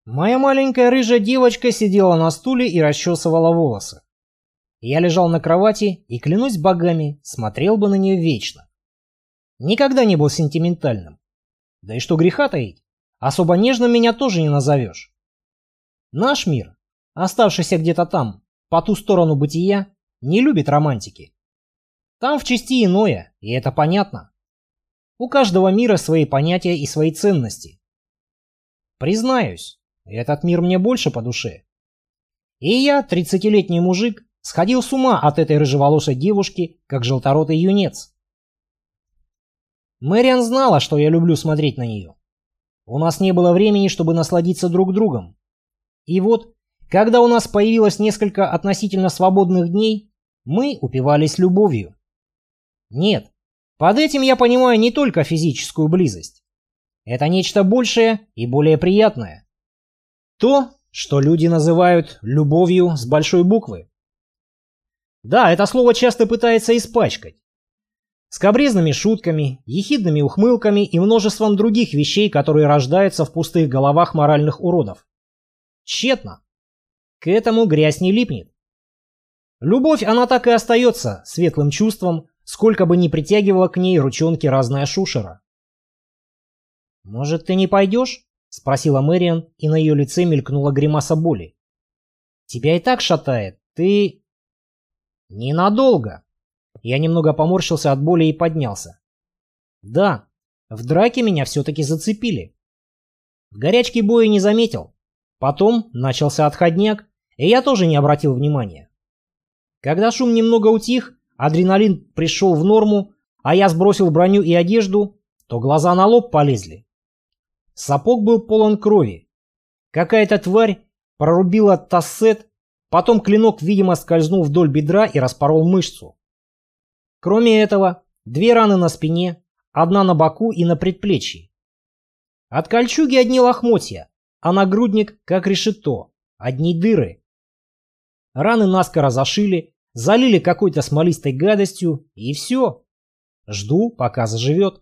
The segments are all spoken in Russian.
Моя маленькая рыжая девочка сидела на стуле и расчесывала волосы. Я лежал на кровати и, клянусь богами, смотрел бы на нее вечно. Никогда не был сентиментальным. Да и что греха таить, особо нежным меня тоже не назовешь. Наш мир, оставшийся где-то там, по ту сторону бытия, не любит романтики. Там в части иное, и это понятно. У каждого мира свои понятия и свои ценности. Признаюсь, этот мир мне больше по душе. И я, 30-летний мужик, сходил с ума от этой рыжеволосой девушки, как желторотый юнец. Мэриан знала, что я люблю смотреть на нее. У нас не было времени, чтобы насладиться друг другом. И вот, когда у нас появилось несколько относительно свободных дней, мы упивались любовью. Нет, под этим я понимаю не только физическую близость. Это нечто большее и более приятное. То, что люди называют любовью с большой буквы. Да, это слово часто пытается испачкать. Скабрезными шутками, ехидными ухмылками и множеством других вещей, которые рождаются в пустых головах моральных уродов. Тщетно. К этому грязь не липнет. Любовь, она так и остается светлым чувством, сколько бы ни притягивала к ней ручонки разная шушера. «Может, ты не пойдешь?» — спросила Мэриан, и на ее лице мелькнула гримаса боли. «Тебя и так шатает. Ты...» «Ненадолго». Я немного поморщился от боли и поднялся. «Да, в драке меня все-таки зацепили. В горячке боя не заметил. Потом начался отходняк, и я тоже не обратил внимания. Когда шум немного утих, адреналин пришел в норму, а я сбросил броню и одежду, то глаза на лоб полезли. Сапог был полон крови. Какая-то тварь прорубила тассет, потом клинок, видимо, скользнул вдоль бедра и распорол мышцу. Кроме этого, 2 раны на спине, 1 на боку и на предплечье. От кольчуги одни лохмотья, а нагрудник, как решето, одни дыры. Раны наскоро зашили, залили какой-то смолистой гадостью, и все. Жду, пока заживет.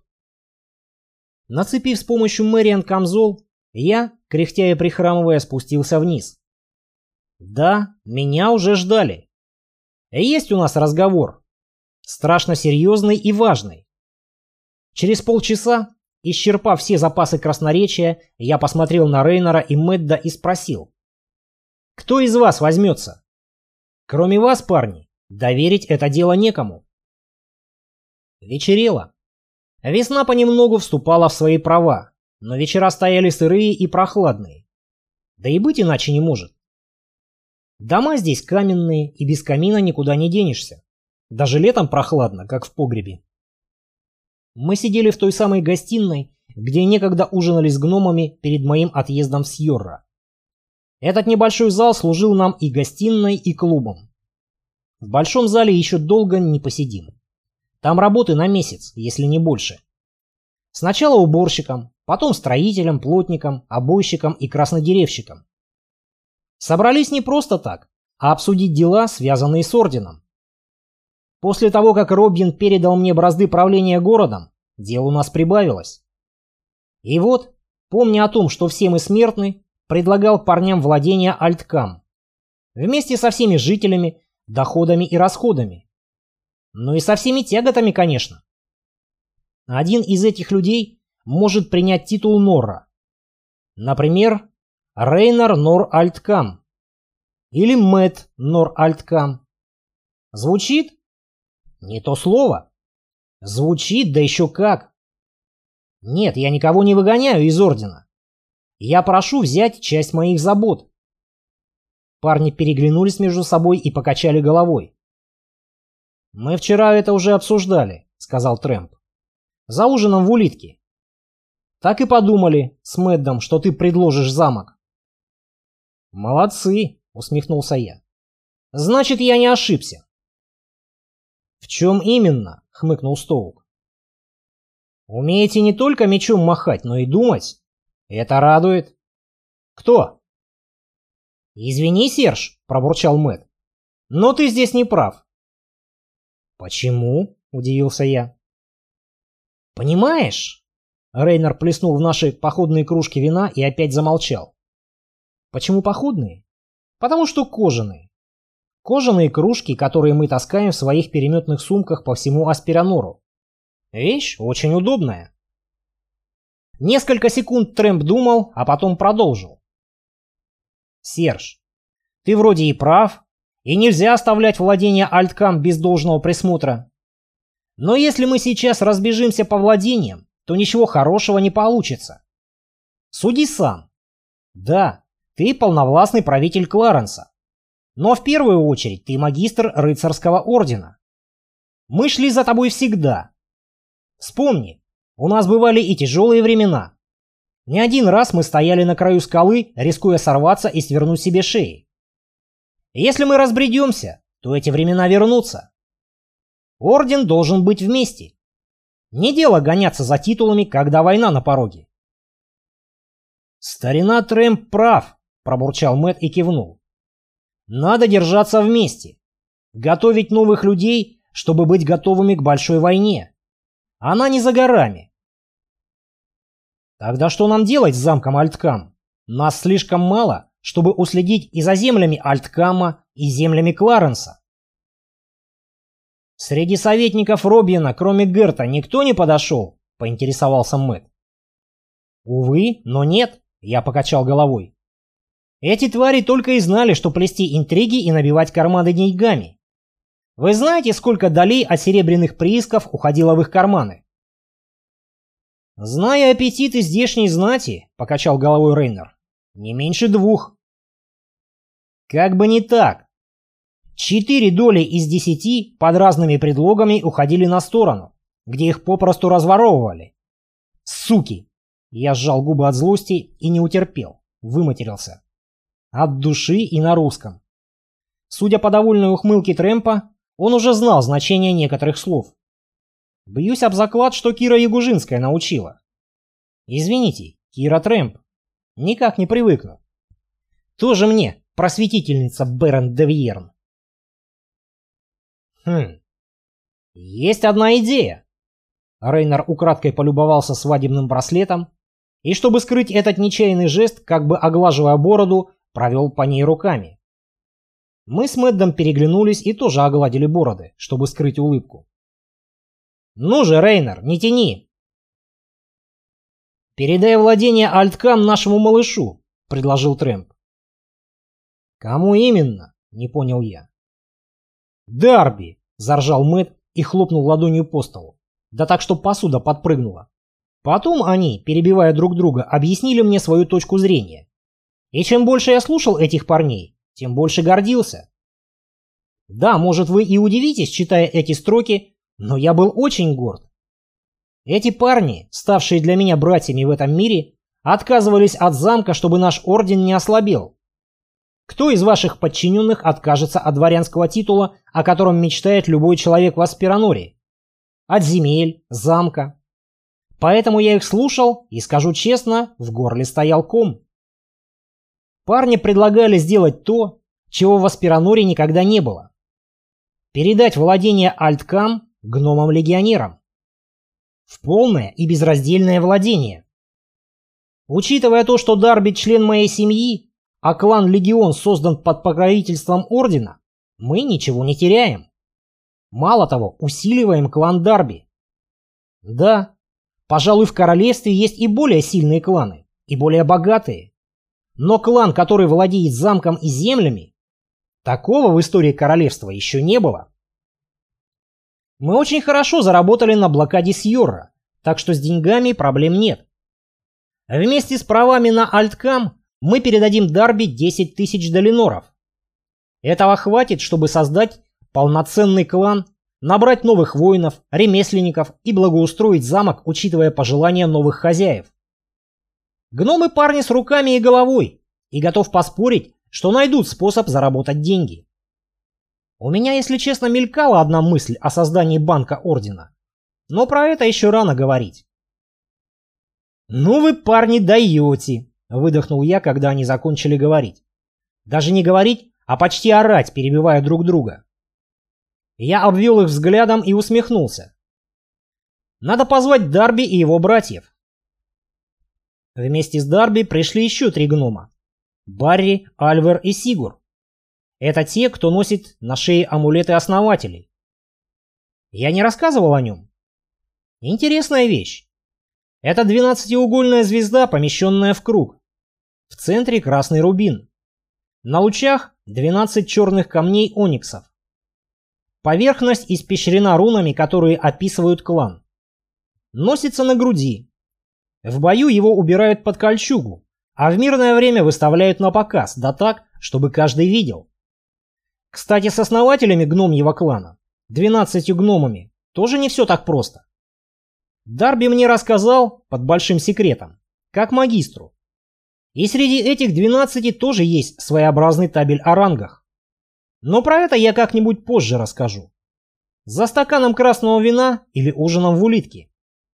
Нацепив с помощью Мэриан камзол, я, кряхтя и прихрамывая, спустился вниз. Да, меня уже ждали. Есть у нас разговор. Страшно серьезный и важный. Через полчаса, исчерпав все запасы красноречия, я посмотрел на Рейнора и Мэдда и спросил. «Кто из вас возьмется? Кроме вас, парни, доверить это дело некому». Вечерело. Весна понемногу вступала в свои права, но вечера стояли сырые и прохладные. Да и быть иначе не может. Дома здесь каменные, и без камина никуда не денешься. Даже летом прохладно, как в погребе. Мы сидели в той самой гостиной, где некогда ужинали с гномами перед моим отъездом в Сьорра. Этот небольшой зал служил нам и гостиной, и клубом. В большом зале еще долго не посидим. Там работы на месяц, если не больше. Сначала уборщиком, потом строителем, плотником, обойщиком и краснодеревщиком. Собрались не просто так, а обсудить дела, связанные с орденом. После того, как Робин передал мне бразды правления городом, дел у нас прибавилось. И вот, помня о том, что все мы смертны, предлагал парням владения Альткам. Вместе со всеми жителями, доходами и расходами. Ну и со всеми тяготами, конечно. Один из этих людей может принять титул Норра. Например, Рейнар Нор-Альткам. Или Мэтт Нор-Альткам. Звучит? Не то слово. Звучит, да еще как. Нет, я никого не выгоняю из ордена. Я прошу взять часть моих забот. Парни переглянулись между собой и покачали головой. «Мы вчера это уже обсуждали», — сказал Трэмп. «За ужином в улитке. Так и подумали с Мэддом, что ты предложишь замок». «Молодцы», — усмехнулся я. «Значит, я не ошибся». «В чем именно?» — хмыкнул Стоук. «Умеете не только мечом махать, но и думать. Это радует». «Кто?» «Извини, Серж», — пробурчал Мэтт. «Но ты здесь не прав». «Почему?» — удивился я. «Понимаешь?» — Рейнар плеснул в наши походные кружки вина и опять замолчал. Почему походные? Потому что кожаные. Кожаные кружки, которые мы таскаем в своих переметных сумках по всему Аспиранору. Вещь очень удобная. Несколько секунд Трэмп думал, а потом продолжил. Серж, ты вроде и прав, и нельзя оставлять владение Альткам без должного присмотра. Но если мы сейчас разбежимся по владениям, то ничего хорошего не получится. Суди сам. Да, ты полновластный правитель Кларенса. Но в первую очередь ты магистр рыцарского ордена. Мы шли за тобой всегда. Вспомни, у нас бывали и тяжелые времена. Не один раз мы стояли на краю скалы, рискуя сорваться и свернуть себе шеи. Если мы разбредемся, то эти времена вернутся. Орден должен быть вместе. Не дело гоняться за титулами, когда война на пороге. «Старина Трэмп прав», — пробурчал Мэтт и кивнул. «Надо держаться вместе. Готовить новых людей, чтобы быть готовыми к большой войне. Она не за горами». «Тогда что нам делать с замком Альткам? Нас слишком мало, чтобы уследить и за землями Альткама, и землями Кларенса». «Среди советников Робьена, кроме Герта, никто не подошел?» — поинтересовался Мэтт. «Увы, но нет», — я покачал головой. «Эти твари только и знали, что плести интриги и набивать карманы деньгами. Вы знаете, сколько долей от серебряных приисков уходило в их карманы?» «Зная аппетиты здешней знати», — покачал головой Рейнер, — «не меньше 2». «Как бы не так. 4 доли из 10 под разными предлогами уходили на сторону, где их попросту разворовывали. Суки!» Я сжал губы от злости и не утерпел, выматерился. От души и на русском. Судя по довольной ухмылке Трэмпа, он уже знал значение некоторых слов. Бьюсь об заклад, что Кира Ягужинская научила. Извините, Кира Трэмп. Никак не привыкну. Тоже мне просветительница Берен де Вьерн. Есть одна идея. Рейнер украдкой полюбовался свадебным браслетом и, чтобы скрыть этот нечаянный жест, как бы оглаживая бороду, провел по ней руками. Мы с Мэддом переглянулись и тоже огладили бороды, чтобы скрыть улыбку. «Ну же, Рейнер, не тяни!» «Передай владение Альткам нашему малышу», — предложил Трэмп. «Кому именно?» — не понял я. «Дарби!» — заржал Мэтт и хлопнул ладонью по столу. Да так, что посуда подпрыгнула. Потом они, перебивая друг друга, объяснили мне свою точку зрения. И чем больше я слушал этих парней, тем больше гордился. Да, может, вы и удивитесь, читая эти строки, но я был очень горд. Эти парни, ставшие для меня братьями в этом мире, отказывались от замка, чтобы наш орден не ослабел. Кто из ваших подчиненных откажется от дворянского титула, о котором мечтает любой человек в Аспираноре? От земель, замка. Поэтому я их слушал, и, скажу честно, в горле стоял ком. Парни предлагали сделать то, чего в Аспираноре никогда не было. Передать владение Альткам гномам-легионерам. В полное и безраздельное владение. Учитывая то, что Дарби член моей семьи, а клан Легион создан под покровительством Ордена, мы ничего не теряем. Мало того, усиливаем клан Дарби. Да, пожалуй, в королевстве есть и более сильные кланы, и более богатые. Но клан, который владеет замком и землями, такого в истории королевства еще не было. Мы очень хорошо заработали на блокаде Сьорра, так что с деньгами проблем нет. Вместе с правами на Альткам мы передадим Дарби 10 тысяч долиноров. Этого хватит, чтобы создать полноценный клан, набрать новых воинов, ремесленников и благоустроить замок, учитывая пожелания новых хозяев. Гномы парни с руками и головой, и готов поспорить, что найдут способ заработать деньги. У меня, если честно, мелькала одна мысль о создании банка Ордена, но про это еще рано говорить. «Ну вы, парни, даете!» — выдохнул я, когда они закончили говорить. Даже не говорить, а почти орать, перебивая друг друга. Я обвел их взглядом и усмехнулся. Надо позвать Дарби и его братьев. Вместе с Дарби пришли еще 3 гнома. Барри, Альвер и Сигур. Это те, кто носит на шее амулеты основателей. Я не рассказывал о нем? Интересная вещь. Это 12-угольная звезда, помещенная в круг. В центре красный рубин. На лучах 12 черных камней ониксов. Поверхность испещрена рунами, которые описывают клан. Носится на груди. В бою его убирают под кольчугу, а в мирное время выставляют на показ, да так, чтобы каждый видел. Кстати, с основателями гномьего клана, 12 гномами, тоже не все так просто. Дарби мне рассказал, под большим секретом, как магистру. И среди этих 12 тоже есть своеобразный табель о рангах. Но про это я как-нибудь позже расскажу. За стаканом красного вина или ужином в улитке.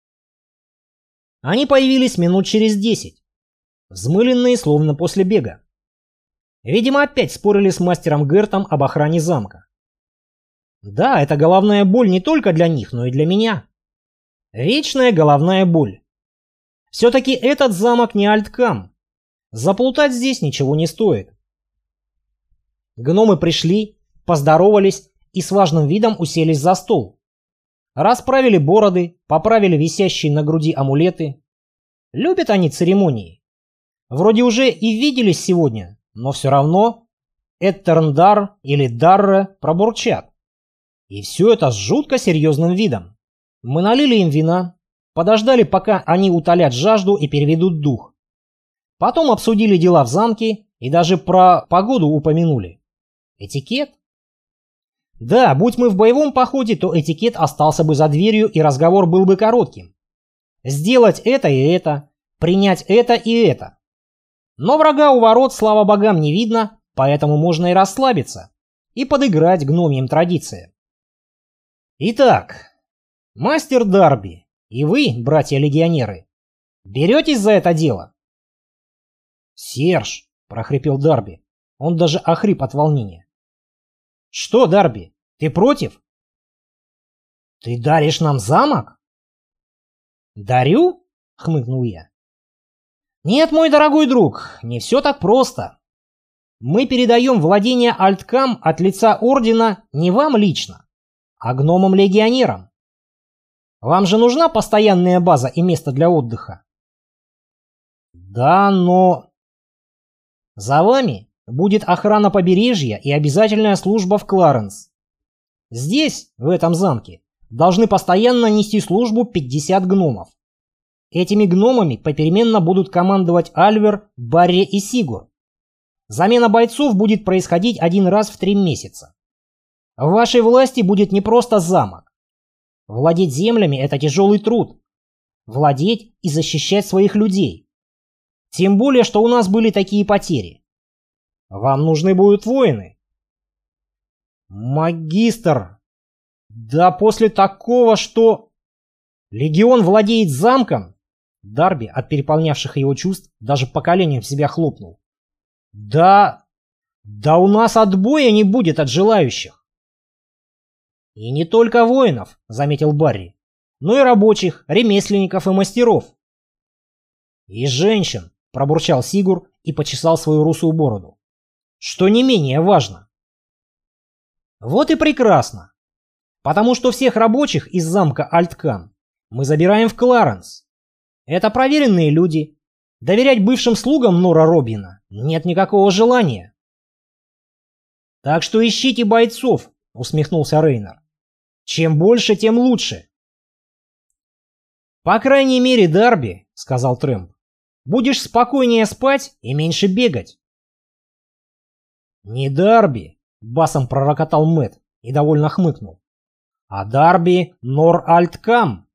Они появились минут через 10, взмыленные словно после бега. Видимо, опять спорили с мастером Гертом об охране замка. Да, это головная боль не только для них, но и для меня. Вечная головная боль. Все-таки этот замок не Альткам. Заплутать здесь ничего не стоит. Гномы пришли, поздоровались и с важным видом уселись за стол. Расправили бороды, поправили висящие на груди амулеты. Любят они церемонии. Вроде уже и виделись сегодня, но все равно Эттерндар или Дарре пробурчат. И все это с жутко серьезным видом. Мы налили им вина, подождали, пока они утолят жажду и переведут дух. Потом обсудили дела в замке и даже про погоду упомянули. Этикет? Да, будь мы в боевом походе, то этикет остался бы за дверью и разговор был бы коротким. Сделать это и это, принять это и это. Но врага у ворот, слава богам, не видно, поэтому можно и расслабиться, и подыграть гномьим традициям. Итак, мастер Дарби, и вы, братья-легионеры, беретесь за это дело? «Серж!» — прохрипел Дарби. Он даже охрип от волнения. «Что, Дарби, ты против?» «Ты даришь нам замок?» «Дарю?» — хмыкнул я. «Нет, мой дорогой друг, не все так просто. Мы передаем владение Альткам от лица Ордена не вам лично, а гномам-легионерам. Вам же нужна постоянная база и место для отдыха?» «Да, но...» «За вами будет охрана побережья и обязательная служба в Кларенс. Здесь, в этом замке, должны постоянно нести службу 50 гномов. Этими гномами попеременно будут командовать Альвер, Барри и Сигур. Замена бойцов будет происходить один раз в 3 месяца. В вашей власти будет не просто замок. Владеть землями – это тяжелый труд. Владеть и защищать своих людей. Тем более, что у нас были такие потери. Вам нужны будут воины. Магистр, да после такого, что... Легион владеет замком? Дарби от переполнявших его чувств даже по коленям в себя хлопнул. Да у нас отбоя не будет от желающих. И не только воинов, заметил Барри, но и рабочих, ремесленников и мастеров. И женщин, пробурчал Сигур и почесал свою русую бороду. Что не менее важно. Вот и прекрасно. Потому что всех рабочих из замка Альткам мы забираем в Кларенс. Это проверенные люди. Доверять бывшим слугам Нора Робина нет никакого желания. Так что ищите бойцов, усмехнулся Рейнер. Чем больше, тем лучше. По крайней мере, Дарби, сказал Трэмп, будешь спокойнее спать и меньше бегать. Не Дарби, басом пророкотал Мэтт и довольно хмыкнул, а Дарби Нор Альткам.